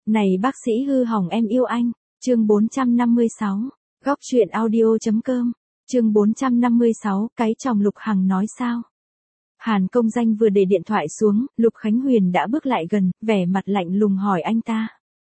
Này bác sĩ hư hỏng em yêu anh. Chương 456. Góc truyện audio.com. Chương 456. Cái chồng Lục Hằng nói sao? Hàn Công Danh vừa để điện thoại xuống, Lục Khánh Huyền đã bước lại gần, vẻ mặt lạnh lùng hỏi anh ta.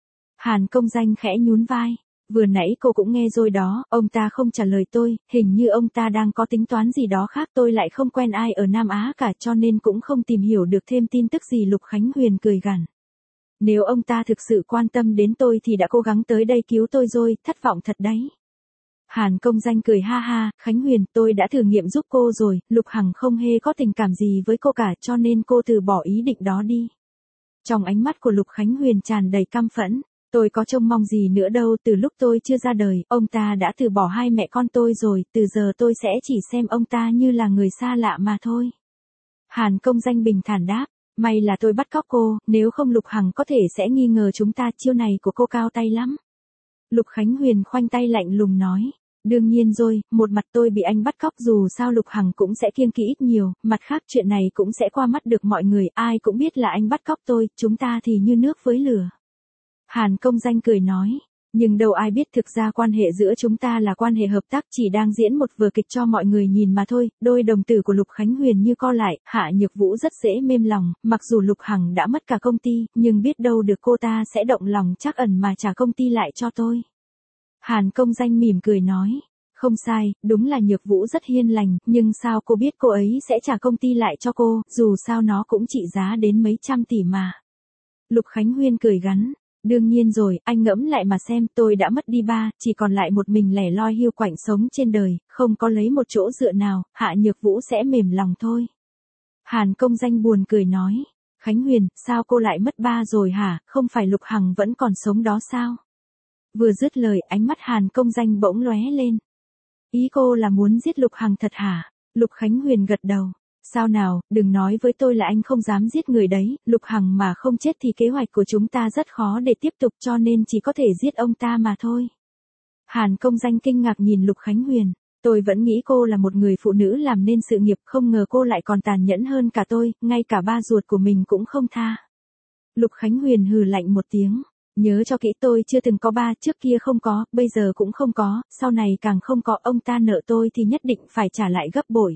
Hàn Công Danh khẽ nhún vai. Vừa nãy cô cũng nghe rồi đó, ông ta không trả lời tôi, hình như ông ta đang có tính toán gì đó khác, tôi lại không quen ai ở Nam Á cả cho nên cũng không tìm hiểu được thêm tin tức gì. Lục Khánh Huyền cười gằn. Nếu ông ta thực sự quan tâm đến tôi thì đã cố gắng tới đây cứu tôi rồi, thất vọng thật đấy. Hàn Công Danh cười ha ha, Khánh Huyền, tôi đã thử nghiệm giúp cô rồi, Lục Hằng không hề có tình cảm gì với cô cả cho nên cô từ bỏ ý định đó đi. Trong ánh mắt của Lục Khánh Huyền tràn đầy căm phẫn, tôi có trông mong gì nữa đâu, từ lúc tôi chưa ra đời, ông ta đã từ bỏ hai mẹ con tôi rồi, từ giờ tôi sẽ chỉ xem ông ta như là người xa lạ mà thôi. Hàn Công Danh bình thản đáp. May là tôi bắt cóc cô, nếu không Lục Hằng có thể sẽ nghi ngờ chúng ta, chiêu này của cô cao tay lắm. Lục Khánh Huyền khoanh tay lạnh lùng nói. Đương nhiên rồi, một mặt tôi bị anh bắt cóc dù sao Lục Hằng cũng sẽ kiêng kỵ ít nhiều, mặt khác chuyện này cũng sẽ qua mắt được mọi người, ai cũng biết là anh bắt cóc tôi, chúng ta thì như nước với lửa. Hàn Công Danh cười nói. Nhưng đâu ai biết thực ra quan hệ giữa chúng ta là quan hệ hợp tác, chỉ đang diễn một vở kịch cho mọi người nhìn mà thôi. Đôi đồng tử của Lục Khánh Huyền như co lại, Hạ Nhược Vũ rất dễ mềm lòng, mặc dù Lục Hằng đã mất cả công ty, nhưng biết đâu được cô ta sẽ động lòng trắc ẩn mà trả công ty lại cho tôi. Hàn Công Danh mỉm cười nói, không sai, đúng là Nhược Vũ rất hiền lành, nhưng sao cô biết cô ấy sẽ trả công ty lại cho cô, dù sao nó cũng trị giá đến mấy trăm tỷ mà. Lục Khánh Huyền cười gắn. Đương nhiên rồi, anh ngẫm lại mà xem, tôi đã mất đi ba, chỉ còn lại một mình lẻ loi hiu quạnh sống trên đời, không có lấy một chỗ dựa nào, Hạ Nhược Vũ sẽ mềm lòng thôi. Hàn Công Danh buồn cười nói, Khánh Huyền, sao cô lại mất ba rồi hả, không phải Lục Hằng vẫn còn sống đó sao? Vừa dứt lời, ánh mắt Hàn Công Danh bỗng lóe lên. Ý cô là muốn giết Lục Hằng thật hả? Lục Khánh Huyền gật đầu. Sao nào, đừng nói với tôi là anh không dám giết người đấy, Lục Hằng mà không chết thì kế hoạch của chúng ta rất khó để tiếp tục cho nên chỉ có thể giết ông ta mà thôi. Hàn Công Danh kinh ngạc nhìn Lục Khánh Huyền, tôi vẫn nghĩ cô là một người phụ nữ làm nên sự nghiệp, không ngờ cô lại còn tàn nhẫn hơn cả tôi, ngay cả ba ruột của mình cũng không tha. Lục Khánh Huyền hừ lạnh một tiếng, nhớ cho kỹ tôi chưa từng có ba, trước kia không có, bây giờ cũng không có, sau này càng không có, ông ta nợ tôi thì nhất định phải trả lại gấp bội.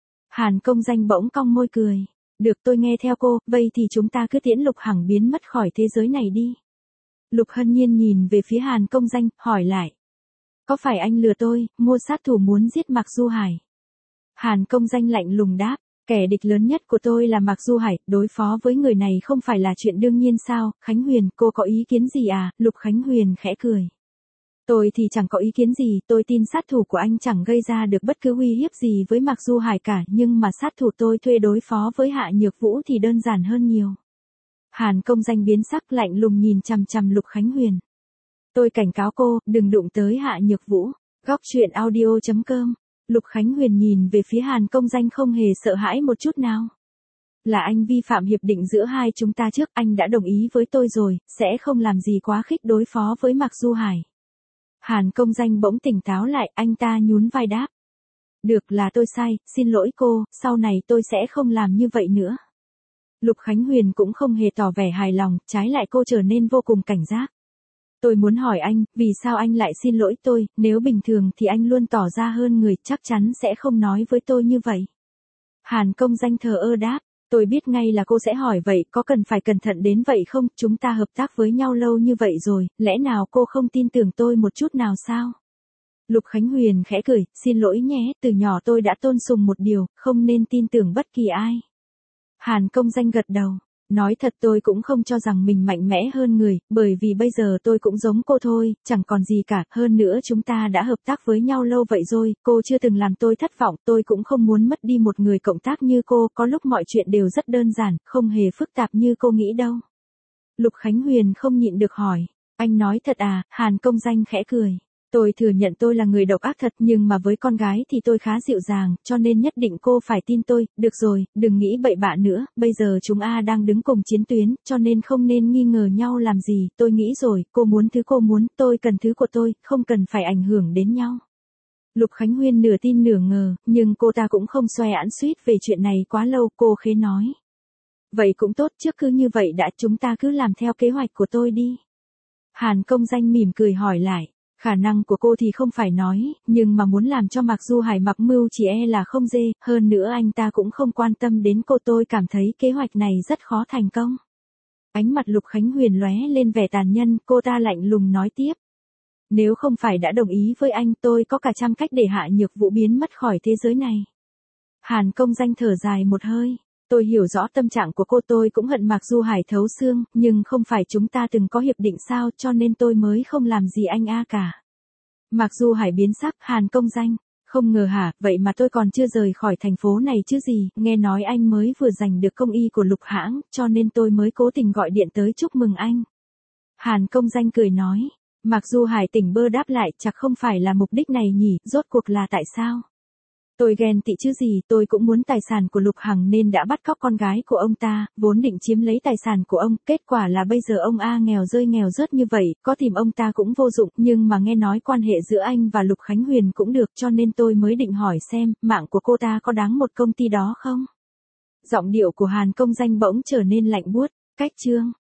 Hàn Công Danh bỗng cong môi cười. Được, tôi nghe theo cô, vậy thì chúng ta cứ tiễn Lục Hằng biến mất khỏi thế giới này đi. Lục Hân Nhiên nhìn về phía Hàn Công Danh, hỏi lại. Có phải anh lừa tôi, mua sát thủ muốn giết Mạc Du Hải? Hàn Công Danh lạnh lùng đáp. Kẻ địch lớn nhất của tôi là Mạc Du Hải, đối phó với người này không phải là chuyện đương nhiên sao? Khánh Huyền, cô có ý kiến gì à? Lục Khánh Huyền khẽ cười. Tôi thì chẳng có ý kiến gì, tôi tin sát thủ của anh chẳng gây ra được bất cứ uy hiếp gì với Mạc Du Hải cả, nhưng mà sát thủ tôi thuê đối phó với Hạ Nhược Vũ thì đơn giản hơn nhiều. Hàn Công Danh biến sắc lạnh lùng nhìn chằm chằm Lục Khánh Huyền. Tôi cảnh cáo cô, đừng đụng tới Hạ Nhược Vũ. Góc truyện audio.com. Lục Khánh Huyền nhìn về phía Hàn Công Danh không hề sợ hãi một chút nào. Là anh vi phạm hiệp định giữa hai chúng ta trước, anh đã đồng ý với tôi rồi, sẽ không làm gì quá khích đối phó với Mạc Du Hải. Hàn Công Danh bỗng tỉnh táo lại, anh ta nhún vai đáp. Được, là tôi sai, xin lỗi cô, sau này tôi sẽ không làm như vậy nữa. Lục Khánh Huyền cũng không hề tỏ vẻ hài lòng, trái lại cô trở nên vô cùng cảnh giác. Tôi muốn hỏi anh, vì sao anh lại xin lỗi tôi, nếu bình thường thì anh luôn tỏ ra hơn người, chắc chắn sẽ không nói với tôi như vậy. Hàn Công Danh thờ ơ đáp. Tôi biết ngay là cô sẽ hỏi vậy, có cần phải cẩn thận đến vậy không, chúng ta hợp tác với nhau lâu như vậy rồi, lẽ nào cô không tin tưởng tôi một chút nào sao? Lục Khánh Huyền khẽ cười, xin lỗi nhé, từ nhỏ tôi đã tôn sùng một điều, không nên tin tưởng bất kỳ ai. Hàn Công Danh gật đầu, nói thật tôi cũng không cho rằng mình mạnh mẽ hơn người, bởi vì bây giờ tôi cũng giống cô thôi, chẳng còn gì cả, hơn nữa chúng ta đã hợp tác với nhau lâu vậy rồi, cô chưa từng làm tôi thất vọng, tôi cũng không muốn mất đi một người cộng tác như cô, có lúc mọi chuyện đều rất đơn giản, không hề phức tạp như cô nghĩ đâu. Lục Khánh Huyền không nhịn được hỏi, anh nói thật à? Hàn Công Danh khẽ cười. Tôi thừa nhận tôi là người độc ác thật, nhưng mà với con gái thì tôi khá dịu dàng, cho nên nhất định cô phải tin tôi. Được rồi, đừng nghĩ bậy bạ nữa, bây giờ chúng ta đang đứng cùng chiến tuyến, cho nên không nên nghi ngờ nhau làm gì. Tôi nghĩ rồi, cô muốn thứ cô muốn, tôi cần thứ của tôi, không cần phải ảnh hưởng đến nhau. Lục Khánh Huyền nửa tin nửa ngờ, nhưng cô ta cũng không xoay ẵn suýt về chuyện này quá lâu, cô khẽ nói. Vậy cũng tốt, trước cứ như vậy đã, chúng ta cứ làm theo kế hoạch của tôi đi. Hàn Công Danh mỉm cười hỏi lại. Khả năng của cô thì không phải nói, nhưng mà muốn làm cho Mạc Du Hải mặc mưu chỉ e là không dễ, hơn nữa anh ta cũng không quan tâm đến cô, tôi cảm thấy kế hoạch này rất khó thành công. Ánh mặt Lục Khánh Huyền lóe lên vẻ tàn nhẫn, cô ta lạnh lùng nói tiếp. Nếu không phải đã đồng ý với anh, tôi có cả trăm cách để Hạ Nhược Vũ biến mất khỏi thế giới này. Hàn Công Danh thở dài một hơi. Tôi hiểu rõ tâm trạng của cô, tôi cũng hận Mạc Du Hải thấu xương, nhưng không phải chúng ta từng có hiệp định sao, cho nên tôi mới không làm gì anh cả. Mạc Du Hải biến sắc. Hàn Công Danh, không ngờ hả, vậy mà tôi còn chưa rời khỏi thành phố này chứ gì, nghe nói anh mới vừa giành được công y của Lục hãng, cho nên tôi mới cố tình gọi điện tới chúc mừng anh. Hàn Công Danh cười nói. Mạc Du Hải tỉnh bơ đáp lại, chắc không phải là mục đích này nhỉ, rốt cuộc là tại sao? Tôi ghen tị chứ gì, tôi cũng muốn tài sản của Lục Hằng nên đã bắt cóc con gái của ông ta, vốn định chiếm lấy tài sản của ông, kết quả là bây giờ ông nghèo rơi nghèo rớt như vậy, có tìm ông ta cũng vô dụng, nhưng mà nghe nói quan hệ giữa anh và Lục Khánh Huyền cũng được, cho nên tôi mới định hỏi xem, mạng của cô ta có đáng một công ty đó không? Giọng điệu của Hàn Công Danh bỗng trở nên lạnh buốt. Cách chương